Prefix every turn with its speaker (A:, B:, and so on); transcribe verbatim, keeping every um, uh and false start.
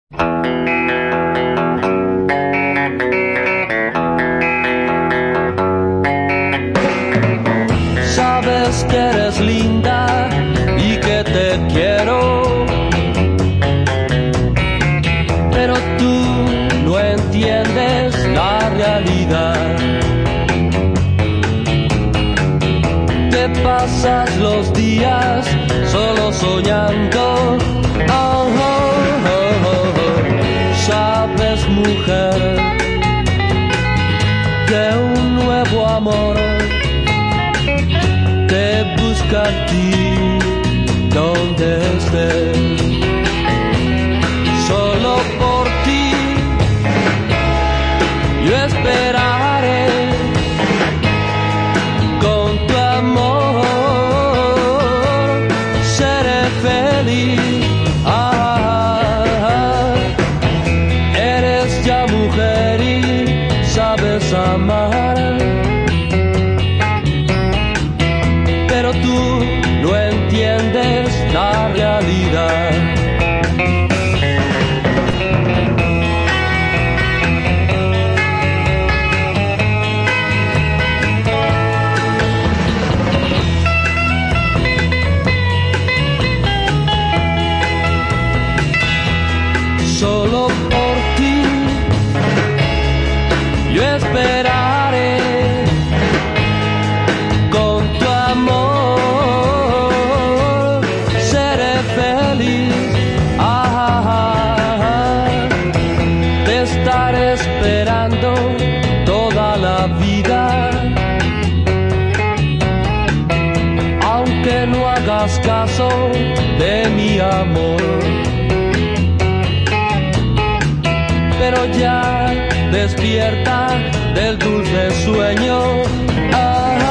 A: Sabes que eres linda y que te quiero, pero tú no entiendes la realidad. Te pasas los días solo soñando. Oh, oh, oh, oh, oh. Sabes, mujer, que un nuevo amor te busca a ti donde estés. Solo por ti yo esperaré. Con tu amor seré feliz. Ah, ah, eres ya mujer y sabes amar, pero tú no entiendes la realidad. Solo por ti yo esperaré. Con tu amor seré feliz. Ah, ah, ah. Te estaré esperando toda la vida, aunque no hagas caso de mi amor. Pero ya despierta del dulce sueño. Ah,